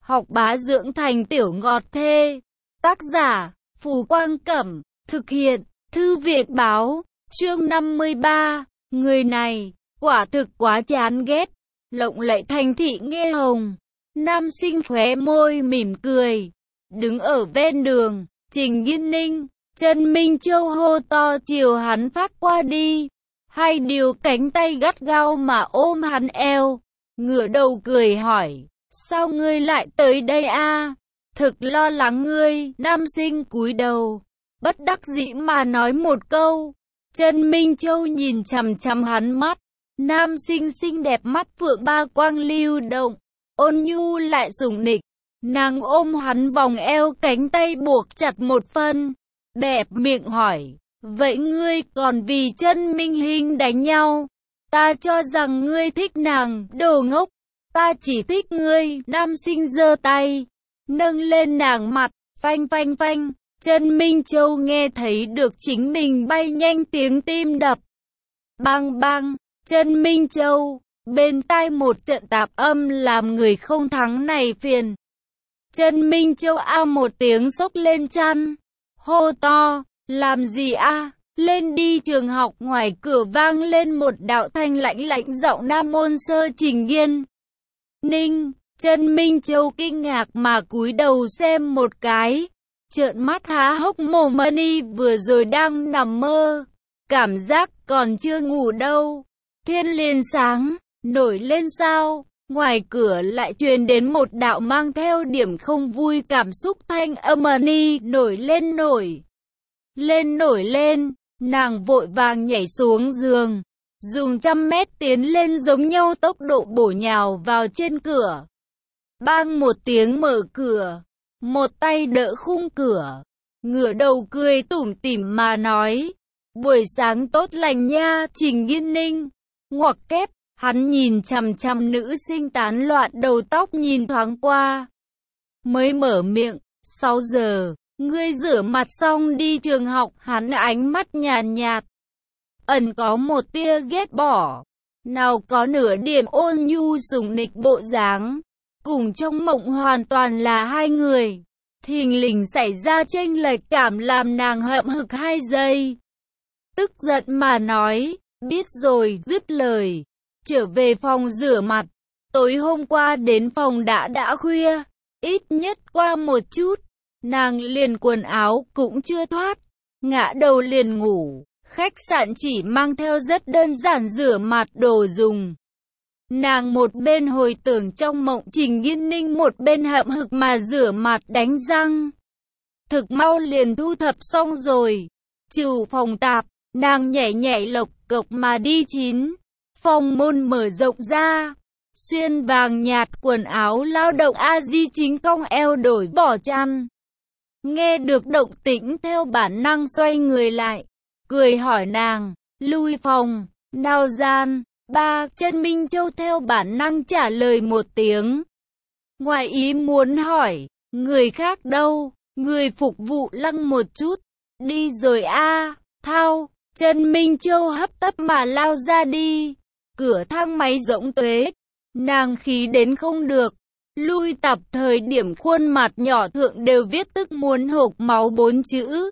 học bá dưỡng thành tiểu ngọt thê. Tác giả, Phù Quang Cẩm, thực hiện, Thư viện Báo, chương 53, người này, quả thực quá chán ghét. Lộng lẫy thành thị nghe hồng, nam sinh khóe môi mỉm cười, đứng ở ven đường, Trình Nghiên Ninh, Trần Minh Châu hô to chiều hắn phát qua đi, hay điều cánh tay gắt gao mà ôm hắn eo, ngửa đầu cười hỏi, sao ngươi lại tới đây a? Thực lo lắng ngươi. Nam sinh cúi đầu, bất đắc dĩ mà nói một câu. Trần Minh Châu nhìn chằm chằm hắn mắt, nam sinh xinh đẹp mắt phượng ba quang lưu động, ôn nhu lại sủng nịch. Nàng ôm hắn vòng eo, cánh tay buộc chặt một phân, bẹp miệng hỏi, vậy ngươi còn vì Trần Minh Hinh đánh nhau? Ta cho rằng ngươi thích nàng, đồ ngốc, ta chỉ thích ngươi. Nam sinh giơ tay, nâng lên nàng mặt, phanh phanh phanh. Trần Minh Châu nghe thấy được chính mình bay nhanh tiếng tim đập. Bang bang. Trần Minh Châu, bên tai một trận tạp âm làm người không thắng này phiền. Trần Minh Châu a một tiếng xốc lên chăn, hô to, làm gì a? Lên đi. Trường học ngoài cửa vang lên một đạo thanh lãnh lãnh giọng nam môn sơ Trình Nghiên Ninh. Trần Minh Châu kinh ngạc mà cúi đầu xem một cái, trợn mắt há hốc mồm. Money vừa rồi đang nằm mơ, cảm giác còn chưa ngủ đâu. Thiên liền sáng, nổi lên sao? Ngoài cửa lại truyền đến một đạo mang theo điểm không vui cảm xúc thanh âm. Money nổi lên nổi lên. Nàng vội vàng nhảy xuống giường, dùng 100 mét tiến lên giống nhau tốc độ bổ nhào vào trên cửa. Bang một tiếng mở cửa, một tay đỡ khung cửa, ngửa đầu cười tủm tỉm mà nói, buổi sáng tốt lành nha Trình Nghiên Ninh. Ngoặc kép, hắn nhìn chằm chằm nữ sinh tán loạn đầu tóc nhìn thoáng qua, mới mở miệng, 6 giờ. Ngươi rửa mặt xong đi trường học. Hắn ánh mắt nhàn nhạt, ẩn có một tia ghét bỏ, nào có nửa điểm ôn nhu sủng nịch bộ dáng. Cùng trong mộng hoàn toàn là hai người. Thình lình xảy ra chênh lệch cảm làm nàng hậm hực 2 giây. Tức giận mà nói, biết rồi. Dứt lời, trở về phòng rửa mặt. Tối hôm qua đến phòng đã khuya, ít nhất qua một chút. Nàng liền quần áo cũng chưa thoát, ngã đầu liền ngủ. Khách sạn chỉ mang theo rất đơn giản rửa mặt đồ dùng. Nàng một bên hồi tưởng trong mộng Trình Nghiên Ninh, một bên hậm hực mà rửa mặt đánh răng. Thực mau liền thu thập xong rồi. Trừ phòng tạp, nàng nhảy nhảy lộc cộc mà đi 9. Phòng môn mở rộng ra. Xuyên vàng nhạt quần áo lao động a-di chính cong eo đổi bỏ chăn. Nghe được động tĩnh theo bản năng xoay người lại, cười hỏi nàng, lui phòng, nào gian. Ba. Trần Minh Châu theo bản năng trả lời một tiếng. Ngoài ý muốn hỏi, người khác đâu? Người phục vụ lăng một chút, đi rồi a. Thao. Trần Minh Châu hấp tấp mà lao ra đi. Cửa thang máy rỗng tuế, nàng khí đến không được. Lui tập thời điểm khuôn mặt nhỏ thượng đều viết tức muốn hộc máu 4 chữ.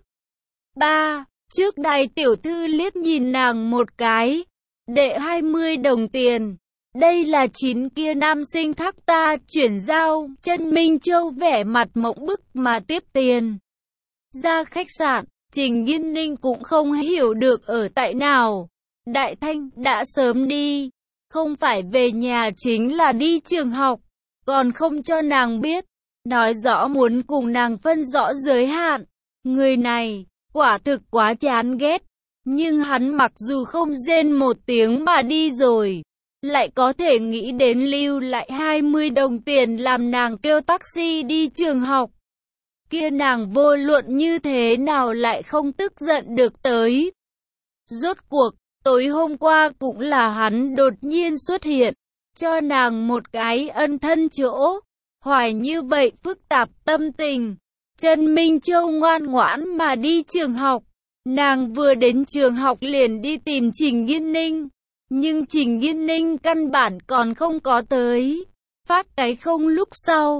3. Trước đài tiểu thư liếc nhìn nàng một cái. Đệ 20 đồng tiền. Đây là 9 kia nam sinh thác ta chuyển giao. Trần Minh Châu vẻ mặt mộng bức mà tiếp tiền. Ra khách sạn, Trình Nghiên Ninh cũng không hiểu được ở tại nào. Đại Thanh đã sớm đi, không phải về nhà chính là đi trường học. Còn không cho nàng biết, nói rõ muốn cùng nàng phân rõ giới hạn. Người này, quả thực quá chán ghét. Nhưng hắn mặc dù không rên một tiếng mà đi rồi, lại có thể nghĩ đến lưu lại 20 đồng tiền làm nàng kêu taxi đi trường học. Kia nàng vô luận như thế nào lại không tức giận được tới. Rốt cuộc, tối hôm qua cũng là hắn đột nhiên xuất hiện, cho nàng một cái ân thân chỗ. Hoài như vậy phức tạp tâm tình, Trần Minh Châu ngoan ngoãn mà đi trường học. Nàng vừa đến trường học liền đi tìm Trình Nghiên Ninh, nhưng Trình Nghiên Ninh căn bản còn không có tới. Phát cái không lúc sau,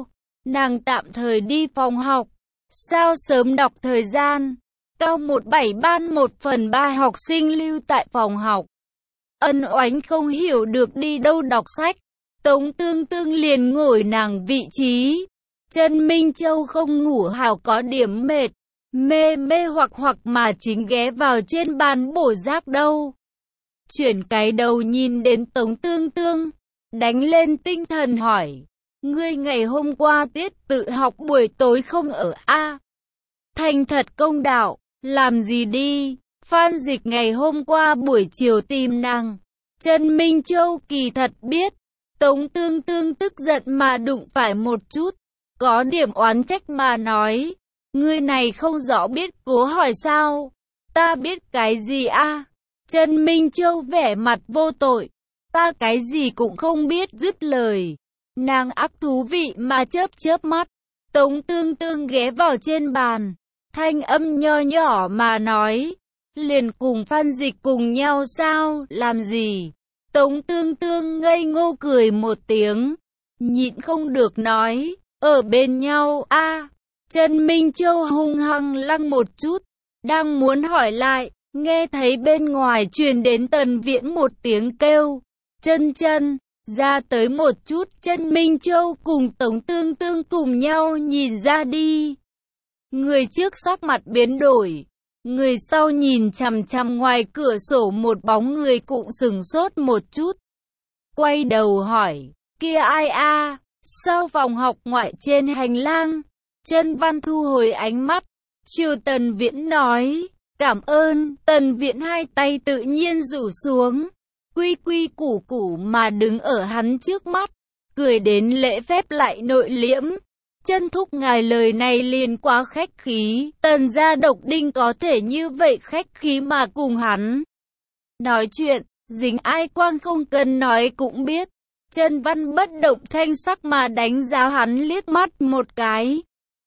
nàng tạm thời đi phòng học. Sao sớm đọc thời gian. Cao 17 ban 1/3 học sinh lưu tại phòng học. Ân Oánh không hiểu được đi đâu đọc sách. Tống Tương Tương liền ngồi nàng vị trí. Trần Minh Châu không ngủ hào có điểm mệt, mê mê hoặc mà chính ghé vào trên bàn bổ rác đâu. Chuyển cái đầu nhìn đến Tống Tương Tương, đánh lên tinh thần hỏi, ngươi ngày hôm qua tiết tự học buổi tối không ở a? Thành thật công đạo, làm gì đi? Phan Dịch ngày hôm qua buổi chiều tìm nàng. Trần Minh Châu kỳ thật biết. Tống Tương Tương tức giận mà đụng phải một chút, có điểm oán trách mà nói, ngươi này không rõ biết cố hỏi sao? Ta biết cái gì a? Trần Minh Châu vẻ mặt vô tội, ta cái gì cũng không biết dứt lời. Nàng ác thú vị mà chớp mắt. Tống Tương Tương ghé vào trên bàn, thanh âm nho nhỏ mà nói, liền cùng Phan Dịch cùng nhau sao, làm gì? Tống Tương Tương ngây ngô cười một tiếng, nhịn không được nói, ở bên nhau a. Trần Minh Châu hung hăng lăng một chút, đang muốn hỏi lại, nghe thấy bên ngoài truyền đến Tần Viễn một tiếng kêu, chân, ra tới một chút. Trần Minh Châu cùng Tống Tương Tương cùng nhau nhìn ra đi. Người trước sắc mặt biến đổi, người sau nhìn chằm chằm ngoài cửa sổ một bóng người cũng sửng sốt một chút. Quay đầu hỏi, kia ai a? Sau phòng học ngoại trên hành lang, Trần Văn thu hồi ánh mắt, chiều Tần Viễn nói, cảm ơn. Tần Viễn hai tay tự nhiên rủ xuống, quy quy củ củ mà đứng ở hắn trước mắt, cười đến lễ phép lại nội liễm. Chân thúc ngài lời này liền quá khách khí, Tần gia Độc Đinh có thể như vậy khách khí mà cùng hắn nói chuyện, dính ai quang không cần nói cũng biết. Trần Văn bất động thanh sắc mà đánh giá hắn liếc mắt một cái.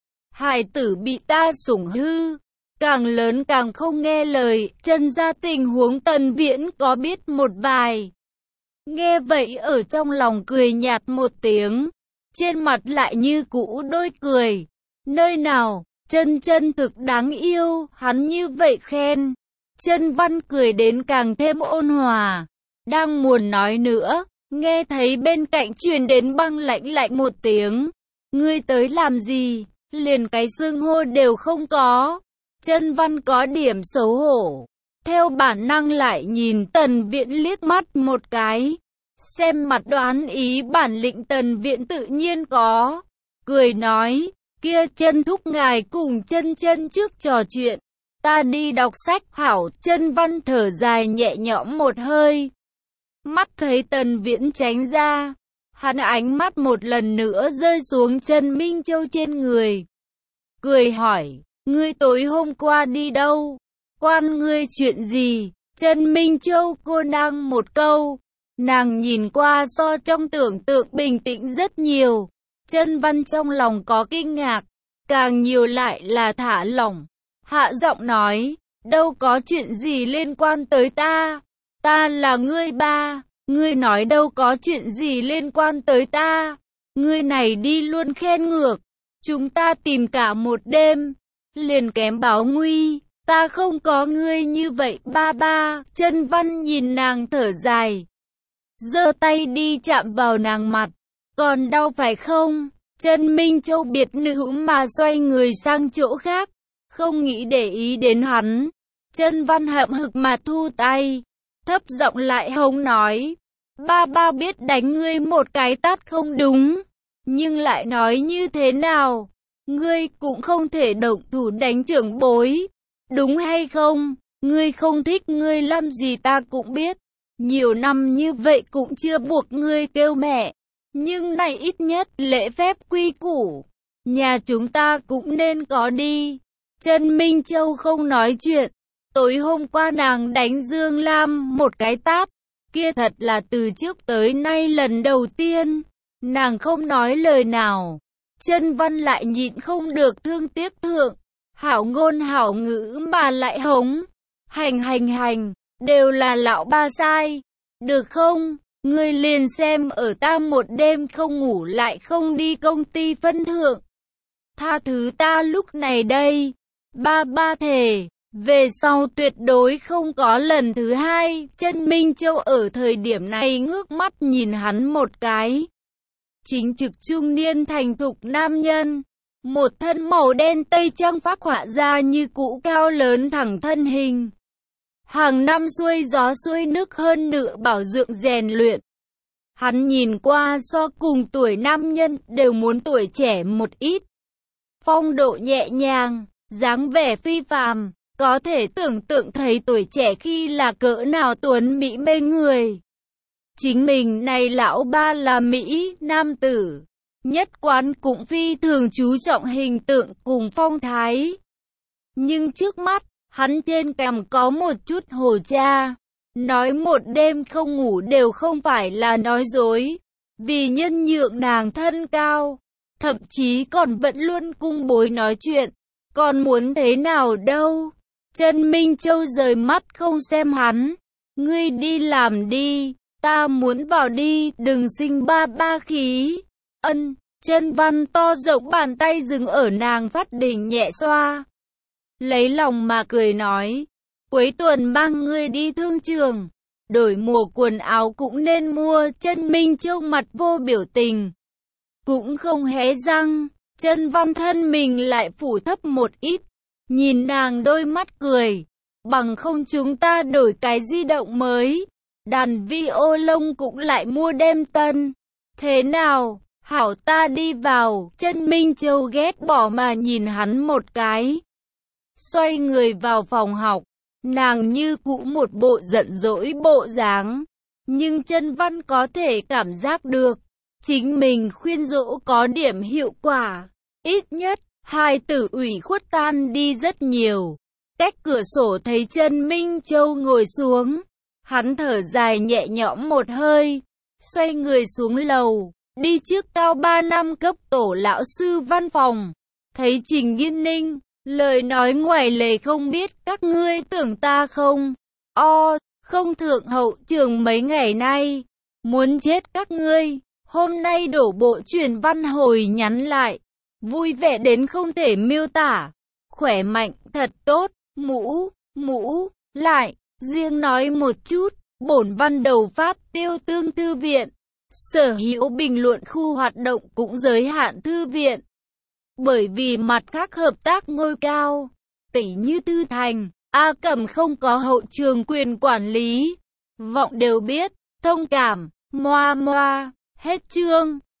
Hải tử bị ta sủng hư, càng lớn càng không nghe lời. Trần gia tình huống Tần Viễn có biết một vài. Nghe vậy ở trong lòng cười nhạt một tiếng, trên mặt lại như cũ đôi cười. Nơi nào, chân thực đáng yêu, hắn như vậy khen. Trần Văn cười đến càng thêm ôn hòa, đang muốn nói nữa, nghe thấy bên cạnh truyền đến băng lạnh một tiếng. Ngươi tới làm gì? Liền cái xưng hô đều không có. Trần Văn có điểm xấu hổ, theo bản năng lại nhìn Tần Viễn liếc mắt một cái. Xem mặt đoán ý bản lĩnh Tần Viễn tự nhiên có. Cười nói, kia Trần thúc ngài cùng chân trước trò chuyện, ta đi đọc sách hảo. Trần Văn thở dài nhẹ nhõm một hơi. Mắt thấy Tần Viễn tránh ra, hắn ánh mắt một lần nữa rơi xuống Trần Minh Châu trên người. Cười hỏi, ngươi tối hôm qua đi đâu? Quan ngươi chuyện gì? Trần Minh Châu cô nàng một câu. Nàng nhìn qua so trong tưởng tượng bình tĩnh rất nhiều. Trần Văn trong lòng có kinh ngạc, càng nhiều lại là thả lỏng. Hạ giọng nói, đâu có chuyện gì liên quan tới ta. Ta là ngươi ba, ngươi nói đâu có chuyện gì liên quan tới ta. Ngươi này đi luôn khen ngược. Chúng ta tìm cả một đêm, liền kém báo nguy. Ta không có ngươi như vậy ba. Trần Văn nhìn nàng thở dài, giơ tay đi chạm vào nàng mặt. Còn đau phải không? Trần Minh Châu biệt nữ mà xoay người sang chỗ khác, không nghĩ để ý đến hắn. Trần Văn hậm hực mà thu tay, thấp giọng lại hống nói, ba biết đánh ngươi một cái tát không đúng, nhưng lại nói như thế nào, ngươi cũng không thể động thủ đánh trưởng bối, đúng hay không? Ngươi không thích ngươi làm gì ta cũng biết, nhiều năm như vậy cũng chưa buộc ngươi kêu mẹ, nhưng này ít nhất lễ phép quy củ, nhà chúng ta cũng nên có đi. Trần Minh Châu không nói chuyện. Tối hôm qua nàng đánh Dương Lam một cái tát, kia thật là từ trước tới nay lần đầu tiên. Nàng không nói lời nào. Trần Văn lại nhịn không được thương tiếc thượng. Hảo ngôn hảo ngữ mà lại hống. Hành, đều là lão ba sai. Được không? Ngươi liền xem ở ta một đêm không ngủ lại không đi công ty phân thượng. Tha thứ ta lúc này đây. Ba thề, về sau tuyệt đối không có lần thứ hai. Chân Minh Châu ở thời điểm này ngước mắt nhìn hắn một cái. Chính trực trung niên thành thục nam nhân. Một thân màu đen tây trang phác họa ra như cũ cao lớn thẳng thân hình. Hàng năm xuôi gió xuôi nước hơn nữa bảo dưỡng rèn luyện. Hắn nhìn qua so cùng tuổi nam nhân đều muốn tuổi trẻ một ít. Phong độ nhẹ nhàng, dáng vẻ phi phàm, có thể tưởng tượng thấy tuổi trẻ khi là cỡ nào tuấn mỹ mê người. Chính mình này lão ba là Mỹ nam tử, nhất quán cũng phi thường chú trọng hình tượng cùng phong thái. Nhưng trước mắt, hắn trên cằm có một chút hồ cha. Nói một đêm không ngủ đều không phải là nói dối. Vì nhân nhượng nàng thân cao, thậm chí còn vẫn luôn cung bối nói chuyện. Còn muốn thế nào đâu? Chân Minh Châu rời mắt không xem hắn. Ngươi đi làm đi, ta muốn vào đi, đừng sinh ba khí. Ân, Chân Văn to rộng bàn tay dừng ở nàng phát đỉnh nhẹ xoa. Lấy lòng mà cười nói, cuối tuần mang ngươi đi thương trường, đổi mùa quần áo cũng nên mua. Chân Minh Châu mặt vô biểu tình, cũng không hé răng. Chân Văn thân mình lại phủ thấp một ít, nhìn nàng đôi mắt cười, bằng không chúng ta đổi cái di động mới, đàn vi ô lông cũng lại mua đem tân. Thế nào, hảo ta đi vào. Chân Minh Châu ghét bỏ mà nhìn hắn một cái, xoay người vào phòng học. Nàng như cũ một bộ giận dỗi bộ dáng, nhưng Chân Văn có thể cảm giác được chính mình khuyên dỗ có điểm hiệu quả. Ít nhất, hai tử ủy khuất tan đi rất nhiều. Cách cửa sổ thấy Chân Minh Châu ngồi xuống, hắn thở dài nhẹ nhõm một hơi, xoay người xuống lầu, đi trước cao 3 năm cấp tổ lão sư văn phòng. Thấy Trình Nghiên Ninh, lời nói ngoài lề không biết các ngươi tưởng ta không. Không thượng hậu trường mấy ngày nay, muốn chết các ngươi. Hôm nay đổ bộ truyền văn hồi nhắn lại, vui vẻ đến không thể miêu tả. Khỏe mạnh, thật tốt, lại, riêng nói một chút, bổn văn đầu phát tiêu tương thư viện. Sở hữu bình luận khu hoạt động cũng giới hạn thư viện. Bởi vì mặt khác hợp tác ngôi cao, tỷ như Thư Thành, A Cẩm không có hậu trường quyền quản lý. Vọng đều biết, thông cảm, hết chương.